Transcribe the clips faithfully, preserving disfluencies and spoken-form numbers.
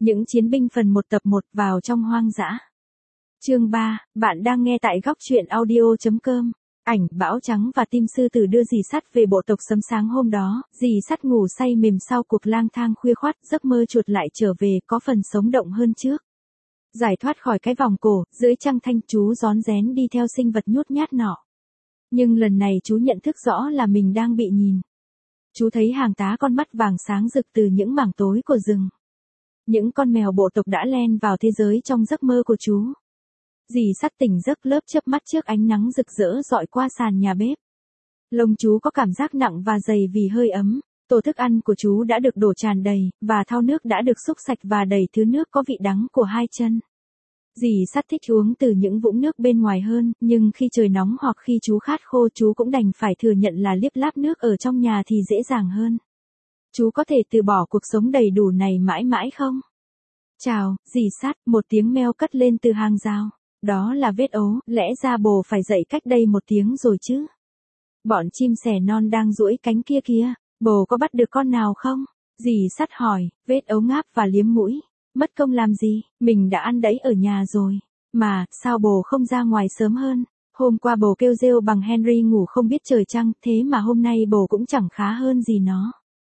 Những chiến binh phần một tập một vào trong hoang dã. Chương ba, bạn đang nghe tại góc truyện audio chấm com. Ảnh Bão Trắng và Tim Sư Tử đưa dì Sắt về bộ tộc sớm sáng hôm đó, dì Sắt ngủ say mềm sau cuộc lang thang khuya khoắt, giấc mơ chuột lại trở về có phần sống động hơn trước. Giải thoát khỏi cái vòng cổ, dưới trăng thanh chú rón rén đi theo sinh vật nhút nhát nọ. Nhưng lần này chú nhận thức rõ là mình đang bị nhìn. Chú thấy hàng tá con mắt vàng sáng rực từ những mảng tối của rừng. Những con mèo bộ tộc đã len vào thế giới trong giấc mơ của chú. Dì Sắt tỉnh giấc lớp chớp mắt trước ánh nắng rực rỡ rọi qua sàn nhà bếp. Lông chú có cảm giác nặng và dày vì hơi ấm. Tổ thức ăn của chú đã được đổ tràn đầy, và thau nước đã được xúc sạch và đầy thứ nước có vị đắng của hai chân. Dì Sắt thích uống từ những vũng nước bên ngoài hơn, nhưng khi trời nóng hoặc khi chú khát khô chú cũng đành phải thừa nhận là liếp láp nước ở trong nhà thì dễ dàng hơn. Chú có thể từ bỏ cuộc sống đầy đủ này mãi mãi không? Chào, dì Sắt, một tiếng meo cất lên từ hàng rào. Đó là Vết Ấu, lẽ ra bồ phải dậy cách đây một tiếng rồi chứ. Bọn chim sẻ non đang duỗi cánh kia kìa, bồ có bắt được con nào không? Dì Sắt hỏi. Vết Ấu ngáp và liếm mũi. Mất công làm gì, mình đã ăn đấy ở nhà rồi. Mà, sao bồ không ra ngoài sớm hơn? Hôm qua bồ kêu rêu bằng Henry ngủ không biết trời trăng, thế mà hôm nay bồ cũng chẳng khá hơn gì nó.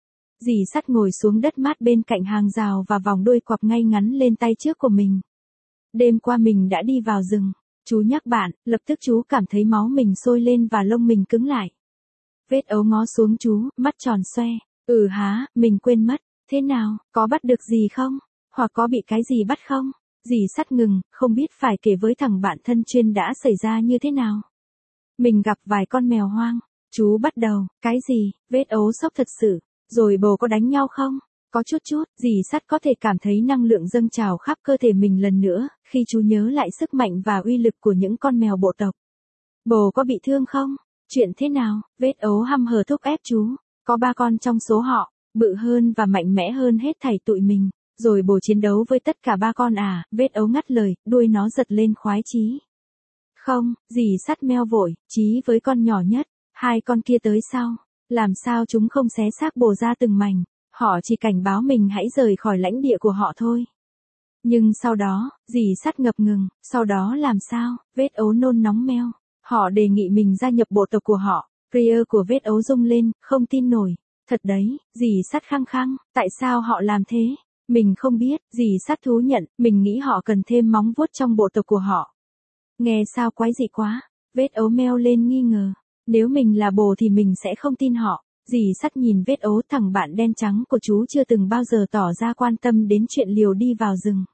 Dì Sắt ngồi xuống đất mát bên cạnh hàng rào và vòng đuôi quặp ngay ngắn lên tay trước của mình. Đêm qua mình đã đi vào rừng. Chú nhắc bạn, lập tức chú cảm thấy máu mình sôi lên và lông mình cứng lại. Vết Ấu ngó xuống chú, mắt tròn xoe. Ừ há, mình quên mất. Thế nào, có bắt được gì không? Hoặc có bị cái gì bắt không? Dì Sắt ngừng, không biết phải kể với thằng bạn thân chuyên đã xảy ra như thế nào. Mình gặp vài con mèo hoang. Chú bắt đầu, cái gì? Vết Ấu sốc thật sự. Rồi bồ có đánh nhau không? Có chút chút, dì Sắt có thể cảm thấy năng lượng dâng trào khắp cơ thể mình lần nữa, khi chú nhớ lại sức mạnh và uy lực của những con mèo bộ tộc. Bồ có bị thương không? Chuyện thế nào? Vết Ấu hăm hở thúc ép chú. Có ba con trong số họ, bự hơn và mạnh mẽ hơn hết thảy tụi mình. Rồi bồ chiến đấu với tất cả ba con à? Vết Ấu ngắt lời, đuôi nó giật lên khoái chí. Không, dì Sắt meo vội, chí với con nhỏ nhất. Hai con kia tới sau. Làm sao chúng không xé xác bồ ra từng mảnh. Họ chỉ cảnh báo mình hãy rời khỏi lãnh địa của họ thôi. Nhưng sau đó, dì Sắt ngập ngừng, sau đó làm sao? Vết Ấu nôn nóng meo. Họ đề nghị mình gia nhập bộ tộc của họ. Priya của Vết Ấu rung lên, không tin nổi. Thật đấy, dì Sắt khăng khăng, tại sao họ làm thế? Mình không biết, dì Sắt thú nhận, mình nghĩ họ cần thêm móng vuốt trong bộ tộc của họ. Nghe sao quái dị quá? Vết Ấu meo lên nghi ngờ. Nếu mình là bồ thì mình sẽ không tin họ. Dì Sắt nhìn Vết Ấu, thằng bạn đen trắng của chú chưa từng bao giờ tỏ ra quan tâm đến chuyện liều đi vào rừng.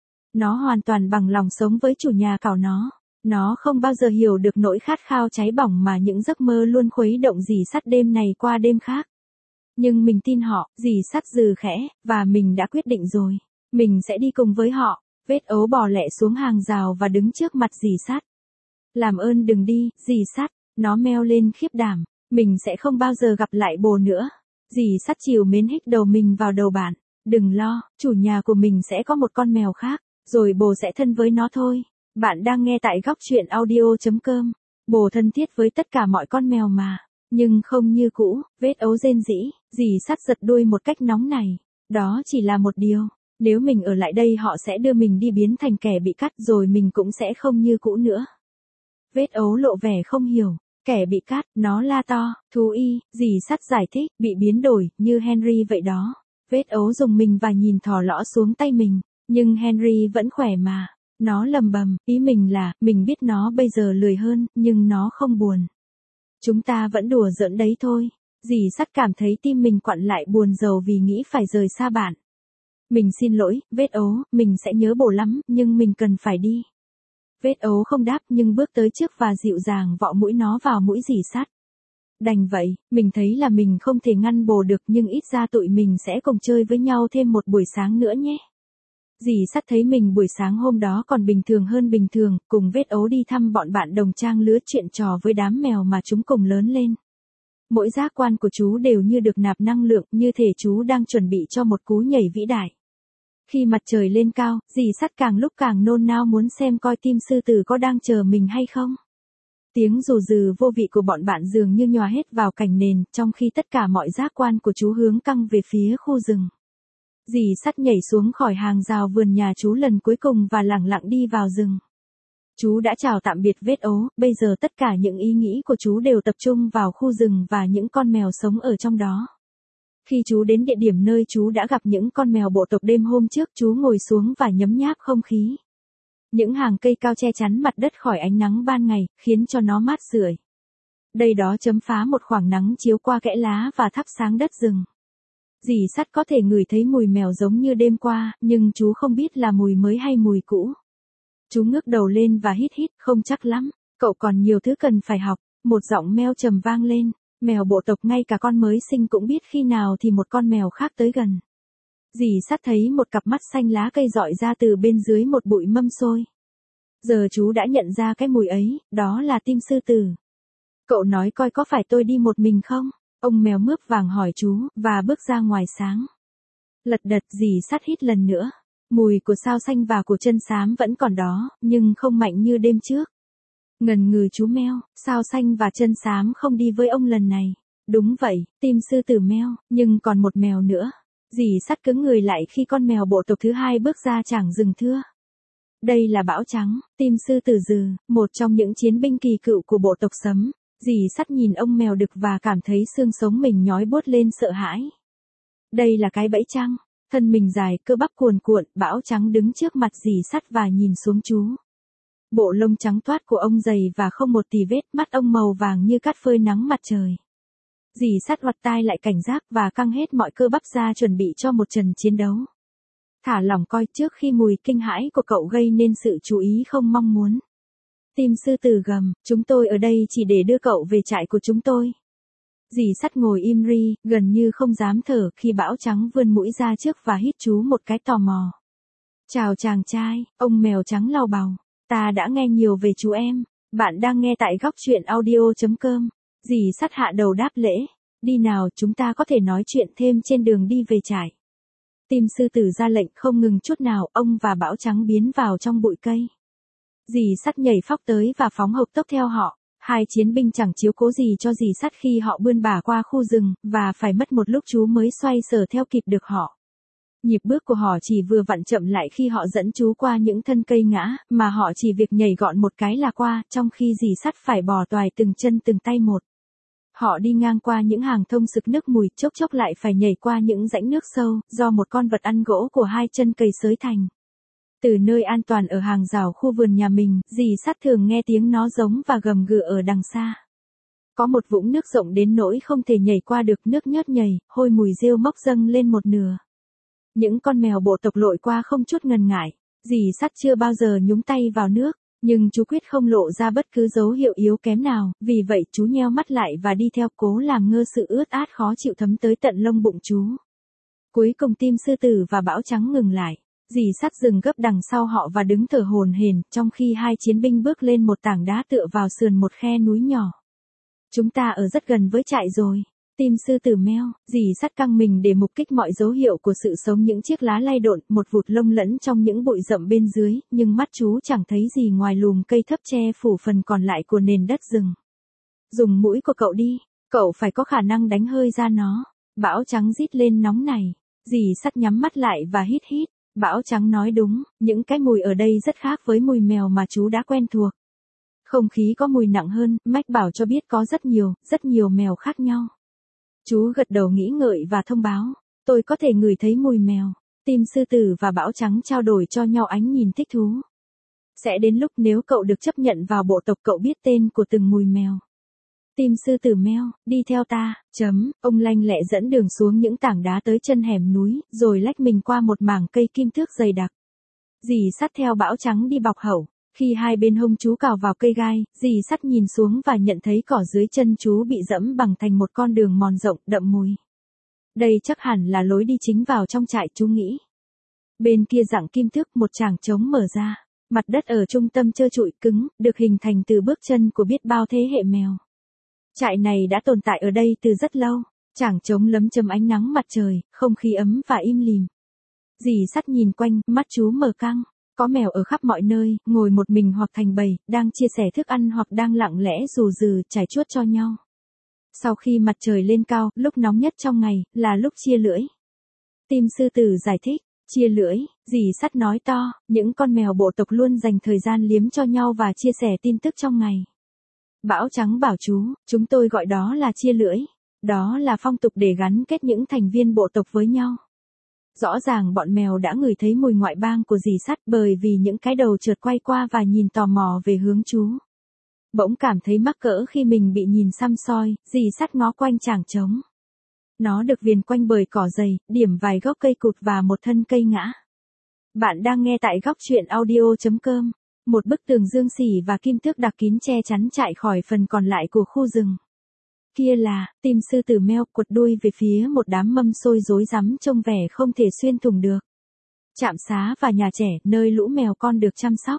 Nó hoàn toàn bằng lòng sống với chủ nhà cào nó. Nó không bao giờ hiểu được nỗi khát khao cháy bỏng mà những giấc mơ luôn khuấy động dì Sắt đêm này qua đêm khác. Nhưng mình tin họ, dì Sắt dừ khẽ, và mình đã quyết định rồi. Mình sẽ đi cùng với họ. Vết Ấu bò lẹ xuống hàng rào và đứng trước mặt dì Sắt. Làm ơn đừng đi, dì Sắt. Nó meo lên khiếp đảm. Mình sẽ không bao giờ gặp lại bồ nữa. Dì Sắt chiều mến hít đầu mình vào đầu bạn. Đừng lo, chủ nhà của mình sẽ có một con mèo khác, rồi bồ sẽ thân với nó thôi. Bạn đang nghe tại góc truyện audio chấm com. Bồ thân thiết với tất cả mọi con mèo mà. Nhưng không như cũ. Vết Ấu rên rỉ. Dì Sắt giật đuôi một cách nóng này. Đó chỉ là một điều. Nếu mình ở lại đây họ sẽ đưa mình đi biến thành kẻ bị cắt rồi mình cũng sẽ không như cũ nữa. Vết Ấu lộ vẻ không hiểu. Kẻ bị cắt, nó la to, thú y, dì Sắt giải thích, bị biến đổi, như Henry vậy đó. Vết Ấu dùng mình và nhìn thò lõ xuống tay mình, nhưng Henry vẫn khỏe mà. Nó lầm bầm, ý mình là, mình biết nó bây giờ lười hơn, nhưng nó không buồn. Chúng ta vẫn đùa giỡn đấy thôi. Dì Sắt cảm thấy tim mình quặn lại buồn rầu vì nghĩ phải rời xa bạn. Mình xin lỗi, Vết Ấu, mình sẽ nhớ bồ lắm, nhưng mình cần phải đi. Vết Ấu không đáp nhưng bước tới trước và dịu dàng vọ mũi nó vào mũi dì Sắt. Đành vậy, mình thấy là mình không thể ngăn bồ được nhưng ít ra tụi mình sẽ cùng chơi với nhau thêm một buổi sáng nữa nhé. Dì Sắt thấy mình buổi sáng hôm đó còn bình thường hơn bình thường, cùng Vết Ấu đi thăm bọn bạn đồng trang lứa chuyện trò với đám mèo mà chúng cùng lớn lên. Mỗi giác quan của chú đều như được nạp năng lượng, như thể chú đang chuẩn bị cho một cú nhảy vĩ đại. Khi mặt trời lên cao, dì Sắt càng lúc càng nôn nao muốn xem coi Tim Sư Tử có đang chờ mình hay không. Tiếng rù rừ vô vị của bọn bạn dường như nhòa hết vào cảnh nền, trong khi tất cả mọi giác quan của chú hướng căng về phía khu rừng. Dì sắt nhảy xuống khỏi hàng rào vườn nhà chú lần cuối cùng và lẳng lặng đi vào rừng. Chú đã chào tạm biệt vết ố, bây giờ tất cả những ý nghĩ của chú đều tập trung vào khu rừng và những con mèo sống ở trong đó. Khi chú đến địa điểm nơi chú đã gặp những con mèo bộ tộc đêm hôm trước, chú ngồi xuống và nhấm nháp không khí. Những hàng cây cao che chắn mặt đất khỏi ánh nắng ban ngày, khiến cho nó mát rượi. Đây đó chấm phá một khoảng nắng chiếu qua kẽ lá và thắp sáng đất rừng. Dì sắt có thể ngửi thấy mùi mèo giống như đêm qua, nhưng chú không biết là mùi mới hay mùi cũ. Chú ngước đầu lên và hít hít, không chắc lắm, cậu còn nhiều thứ cần phải học. Một giọng meo trầm vang lên, mèo bộ tộc ngay cả con mới sinh cũng biết khi nào thì một con mèo khác tới gần. Dì sắt thấy một cặp mắt xanh lá cây dọi ra từ bên dưới một bụi mâm xôi. Giờ chú đã nhận ra cái mùi ấy, đó là tim sư tử. Cậu nói coi có phải tôi đi một mình không? Ông mèo mướp vàng hỏi chú, và bước ra ngoài sáng. Lật đật dì sắt hít lần nữa. Mùi của sao xanh và của chân xám vẫn còn đó, nhưng không mạnh như đêm trước. Ngần ngừ chú meo, sao xanh và chân xám không đi với ông lần này. Đúng vậy, tim sư tử meo, nhưng còn một mèo nữa. Dì sắt cứng người lại khi con mèo bộ tộc thứ hai bước ra trảng rừng thưa. Đây là Bão Trắng, tim sư tử dừ, một trong những chiến binh kỳ cựu của bộ tộc Sấm. Dì sắt nhìn ông mèo đực và cảm thấy xương sống mình nhói buốt lên sợ hãi. Đây là cái bẫy chăng? Thân mình dài, cơ bắp cuồn cuộn, Bão Trắng đứng trước mặt dì sắt và nhìn xuống chú. Bộ lông trắng toát của ông dày và không một tì vết, mắt ông màu vàng như cát phơi nắng mặt trời. Dì sắt ngoặt tai lại cảnh giác và căng hết mọi cơ bắp ra chuẩn bị cho một trận chiến đấu. Thả lỏng coi trước khi mùi kinh hãi của cậu gây nên sự chú ý không mong muốn. Tim sư tử gầm, chúng tôi ở đây chỉ để đưa cậu về trại của chúng tôi. Dì sắt ngồi im ri, gần như không dám thở khi Bão Trắng vươn mũi ra trước và hít chú một cái tò mò. Chào chàng trai, ông mèo trắng lau bào. Ta đã nghe nhiều về chú em. Bạn đang nghe tại góc truyện audio chấm com. Dì sắt hạ đầu đáp lễ. Đi nào, chúng ta có thể nói chuyện thêm trên đường đi về trại. Tim sư tử ra lệnh không ngừng chút nào, ông và Bão Trắng biến vào trong bụi cây. Dì sắt nhảy phóc tới và phóng hộc tốc theo họ. Hai chiến binh chẳng chiếu cố gì cho dì sắt khi họ bươn bả qua khu rừng, và phải mất một lúc chú mới xoay sở theo kịp được họ. Nhịp bước của họ chỉ vừa vặn chậm lại khi họ dẫn chú qua những thân cây ngã, mà họ chỉ việc nhảy gọn một cái là qua, trong khi dì sắt phải bò toài từng chân từng tay một. Họ đi ngang qua những hàng thông sực nước mùi, chốc chốc lại phải nhảy qua những rãnh nước sâu, do một con vật ăn gỗ của hai chân cây xới thành. Từ nơi an toàn ở hàng rào khu vườn nhà mình, dì sắt thường nghe tiếng nó giống và gầm gừ ở đằng xa. Có một vũng nước rộng đến nỗi không thể nhảy qua được, nước nhớt nhầy, hôi mùi rêu mốc dâng lên một nửa. Những con mèo bộ tộc lội qua không chút ngần ngại. Dì sắt chưa bao giờ nhúng tay vào nước, nhưng chú quyết không lộ ra bất cứ dấu hiệu yếu kém nào, vì vậy chú nheo mắt lại và đi theo, cố làm ngơ sự ướt át khó chịu thấm tới tận lông bụng chú. Cuối cùng tim sư tử và Bão Trắng ngừng lại. Dì sắt dừng gấp đằng sau họ và đứng thở hổn hển, trong khi hai chiến binh bước lên một tảng đá tựa vào sườn một khe núi nhỏ. Chúng ta ở rất gần với trại rồi. Tim sư tử meo, dì sắt căng mình để mục kích mọi dấu hiệu của sự sống, những chiếc lá lay độn, một vụt lông lẫn trong những bụi rậm bên dưới, nhưng mắt chú chẳng thấy gì ngoài lùm cây thấp che phủ phần còn lại của nền đất rừng. Dùng mũi của cậu đi, cậu phải có khả năng đánh hơi ra nó. Bão Trắng rít lên nóng này. Dì sắt nhắm mắt lại và hít hít. Bão Trắng nói đúng, những cái mùi ở đây rất khác với mùi mèo mà chú đã quen thuộc. Không khí có mùi nặng hơn, mách bảo cho biết có rất nhiều, rất nhiều mèo khác nhau. Chú gật đầu nghĩ ngợi và thông báo, tôi có thể ngửi thấy mùi mèo. Tim sư tử và Bão Trắng trao đổi cho nhau ánh nhìn thích thú. Sẽ đến lúc nếu cậu được chấp nhận vào bộ tộc, cậu biết tên của từng mùi mèo. Tim sư tử meo, đi theo ta, chấm, ông lanh lẹ dẫn đường xuống những tảng đá tới chân hẻm núi, rồi lách mình qua một mảng cây kim thước dày đặc. Dì sắt theo Bão Trắng đi bọc hậu. Khi hai bên hông chú cào vào cây gai, dì sắt nhìn xuống và nhận thấy cỏ dưới chân chú bị dẫm bằng thành một con đường mòn rộng, đậm mùi. Đây chắc hẳn là lối đi chính vào trong trại, chú nghĩ. Bên kia rặng kim thước, một tràng trống mở ra. Mặt đất ở trung tâm trơ trụi cứng, được hình thành từ bước chân của biết bao thế hệ mèo. Trại này đã tồn tại ở đây từ rất lâu. Tràng trống lấm chấm ánh nắng mặt trời, không khí ấm và im lìm. Dì sắt nhìn quanh, mắt chú mở căng. Có mèo ở khắp mọi nơi, ngồi một mình hoặc thành bầy, đang chia sẻ thức ăn hoặc đang lặng lẽ rù rừ, trải chuốt cho nhau. Sau khi mặt trời lên cao, lúc nóng nhất trong ngày, là lúc chia lưỡi. Tim sư tử giải thích, chia lưỡi, dì sắt nói to, những con mèo bộ tộc luôn dành thời gian liếm cho nhau và chia sẻ tin tức trong ngày. Bão trắng bảo chú, chúng tôi gọi đó là chia lưỡi. Đó là phong tục để gắn kết những thành viên bộ tộc với nhau. Rõ ràng bọn mèo đã ngửi thấy mùi ngoại bang của dì sắt bởi vì những cái đầu trượt quay qua và nhìn tò mò về hướng chú. Bỗng cảm thấy mắc cỡ khi mình bị nhìn xăm soi, dì sắt ngó quanh chảng trống. Nó được viền quanh bởi cỏ dày, điểm vài gốc cây cụt và một thân cây ngã. Bạn đang nghe tại góc truyện audio chấm com. Một bức tường dương xỉ và kim tước đặc kín che chắn chạy khỏi phần còn lại của khu rừng. Kia là, tim sư tử meo quật đuôi về phía một đám mâm xôi rối rắm trông vẻ không thể xuyên thủng được. Trạm xá và nhà trẻ, nơi lũ mèo con được chăm sóc.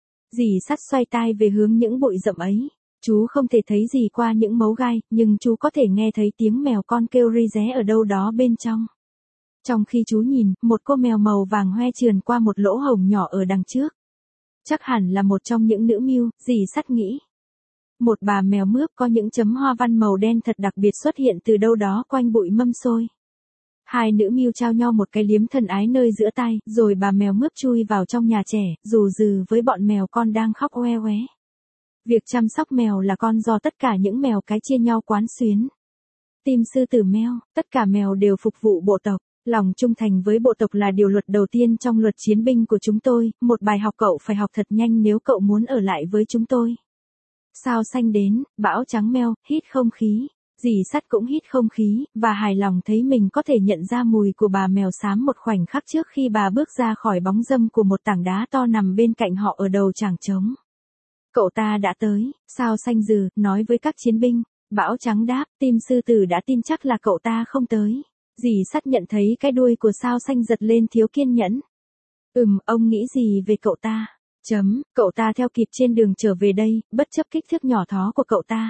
Dì sắt xoay tai về hướng những bụi rậm ấy. Chú không thể thấy gì qua những mấu gai, nhưng chú có thể nghe thấy tiếng mèo con kêu ri ré ở đâu đó bên trong. Trong khi chú nhìn, một cô mèo màu vàng hoe trườn qua một lỗ hổng nhỏ ở đằng trước. Chắc hẳn là một trong những nữ mưu, dì sắt nghĩ. Một bà mèo mướp có những chấm hoa văn màu đen thật đặc biệt xuất hiện từ đâu đó quanh bụi mâm xôi. Hai nữ mưu trao nhau một cái liếm thân ái nơi giữa tai, rồi bà mèo mướp chui vào trong nhà trẻ, rù rừ với bọn mèo con đang khóc oe oé. Việc chăm sóc mèo là con do tất cả những mèo cái chia nhau quán xuyến. Tim sư tử meo, tất cả mèo đều phục vụ bộ tộc. Lòng trung thành với bộ tộc là điều luật đầu tiên trong luật chiến binh của chúng tôi, một bài học cậu phải học thật nhanh nếu cậu muốn ở lại với chúng tôi. Sao xanh đến, bão trắng meo, hít không khí. Dì sắt cũng hít không khí, và hài lòng thấy mình có thể nhận ra mùi của bà mèo xám một khoảnh khắc trước khi bà bước ra khỏi bóng râm của một tảng đá to nằm bên cạnh họ ở đầu chảng trống. Cậu ta đã tới, sao xanh dừ, nói với các chiến binh. Bão trắng đáp, tim sư tử đã tin chắc là cậu ta không tới. Dì sắt nhận thấy cái đuôi của sao xanh giật lên thiếu kiên nhẫn. Ừm, ông nghĩ gì về cậu ta? Chấm, cậu ta theo kịp trên đường trở về đây, bất chấp kích thước nhỏ thó của cậu ta.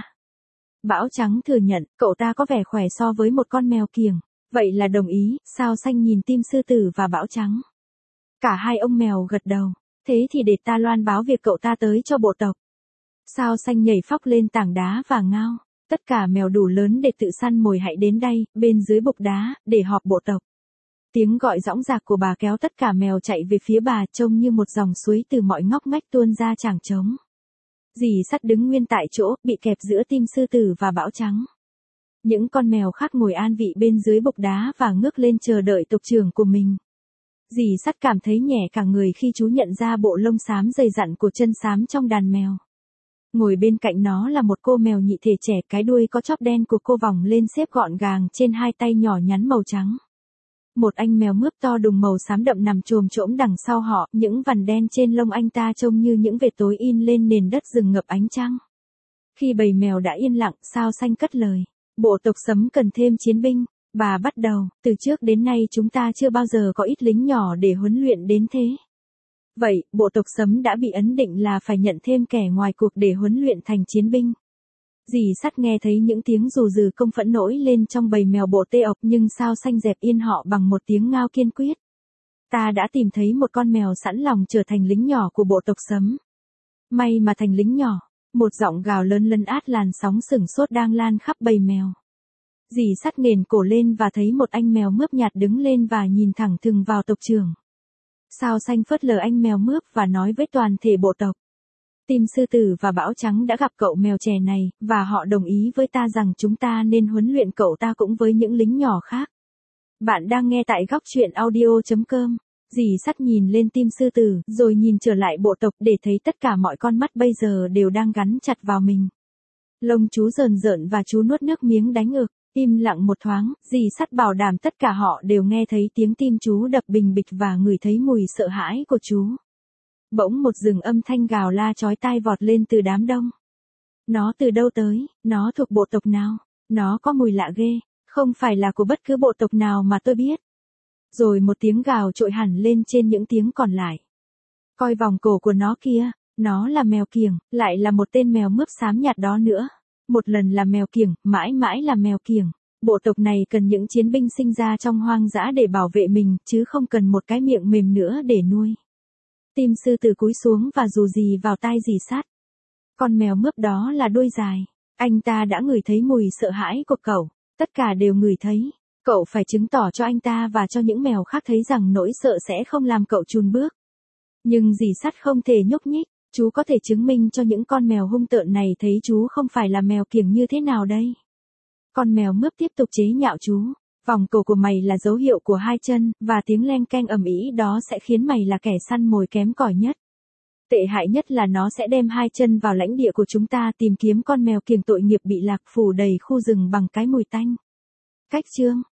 Bão trắng thừa nhận, cậu ta có vẻ khỏe so với một con mèo kiểng. Vậy là đồng ý, sao xanh nhìn tim sư tử và bão trắng. Cả hai ông mèo gật đầu. Thế thì để ta loan báo việc cậu ta tới cho bộ tộc. Sao xanh nhảy phóc lên tảng đá và ngao. Tất cả mèo đủ lớn để tự săn mồi hãy đến đây, bên dưới bục đá, để họp bộ tộc. Tiếng gọi dõng dạc của bà kéo tất cả mèo chạy về phía bà trông như một dòng suối từ mọi ngóc ngách tuôn ra chảng trống. Dì sắt đứng nguyên tại chỗ, bị kẹp giữa tim sư tử và bão trắng. Những con mèo khác ngồi an vị bên dưới bục đá và ngước lên chờ đợi tộc trưởng của mình. Dì sắt cảm thấy nhẹ cả người khi chú nhận ra bộ lông xám dày dặn của chân xám trong đàn mèo. Ngồi bên cạnh nó là một cô mèo nhị thể trẻ, cái đuôi có chóp đen của cô vòng lên xếp gọn gàng trên hai tay nhỏ nhắn màu trắng. Một anh mèo mướp to đùng màu xám đậm nằm chồm chỗm đằng sau họ, những vằn đen trên lông anh ta trông như những vệt tối in lên nền đất rừng ngập ánh trăng. Khi bầy mèo đã yên lặng, sao xanh cất lời. Bộ tộc Sấm cần thêm chiến binh. Bà bắt đầu, từ trước đến nay chúng ta chưa bao giờ có ít lính nhỏ để huấn luyện đến thế. Vậy, bộ tộc Sấm đã bị ấn định là phải nhận thêm kẻ ngoài cuộc để huấn luyện thành chiến binh. Dì sắt nghe thấy những tiếng rù rừ công phẫn nổi lên trong bầy mèo bộ tê ộc, nhưng sao xanh dẹp yên họ bằng một tiếng ngao kiên quyết. Ta đã tìm thấy một con mèo sẵn lòng trở thành lính nhỏ của bộ tộc Sấm. May mà thành lính nhỏ. Một giọng gào lớn lấn át làn sóng sửng sốt đang lan khắp bầy mèo. Dì sắt nghền cổ lên và thấy một anh mèo mướp nhạt đứng lên và nhìn thẳng thừng vào tộc trưởng. Sao xanh phớt lờ anh mèo mướp và nói với toàn thể bộ tộc. Tim sư tử và bão trắng đã gặp cậu mèo trẻ này, và họ đồng ý với ta rằng chúng ta nên huấn luyện cậu ta cũng với những lính nhỏ khác. Bạn đang nghe tại góc truyện audio chấm com. Dì sắt nhìn lên tim sư tử, rồi nhìn trở lại bộ tộc để thấy tất cả mọi con mắt bây giờ đều đang gắn chặt vào mình. Lông chú rờn rợn và chú nuốt nước miếng đánh ực. Im lặng một thoáng, dì sắt bảo đảm tất cả họ đều nghe thấy tiếng tim chú đập bình bịch và ngửi thấy mùi sợ hãi của chú. Bỗng một rừng âm thanh gào la chói tai vọt lên từ đám đông. Nó từ đâu tới, nó thuộc bộ tộc nào, nó có mùi lạ ghê, không phải là của bất cứ bộ tộc nào mà tôi biết. Rồi một tiếng gào trội hẳn lên trên những tiếng còn lại. Coi vòng cổ của nó kia, nó là mèo kiểng, lại là một tên mèo mướp xám nhạt đó nữa. Một lần là mèo kiểng, mãi mãi là mèo kiểng. Bộ tộc này cần những chiến binh sinh ra trong hoang dã để bảo vệ mình, chứ không cần một cái miệng mềm nữa để nuôi. Tim sư tử cúi xuống và rù rì vào tai dì sắt. Con mèo mướp đó là đuôi dài. Anh ta đã ngửi thấy mùi sợ hãi của cậu. Tất cả đều ngửi thấy. Cậu phải chứng tỏ cho anh ta và cho những mèo khác thấy rằng nỗi sợ sẽ không làm cậu chùn bước. Nhưng dì sắt không thể nhúc nhích, chú có thể chứng minh cho những con mèo hung tợn này thấy chú không phải là mèo kiểng như thế nào đây. Con mèo mướp tiếp tục chế nhạo chú. Vòng cổ của mày là dấu hiệu của hai chân, và tiếng leng keng ầm ĩ đó sẽ khiến mày là kẻ săn mồi kém cỏi nhất. Tệ hại nhất là nó sẽ đem hai chân vào lãnh địa của chúng ta tìm kiếm con mèo kiêng tội nghiệp bị lạc phủ đầy khu rừng bằng cái mùi tanh. Cách chương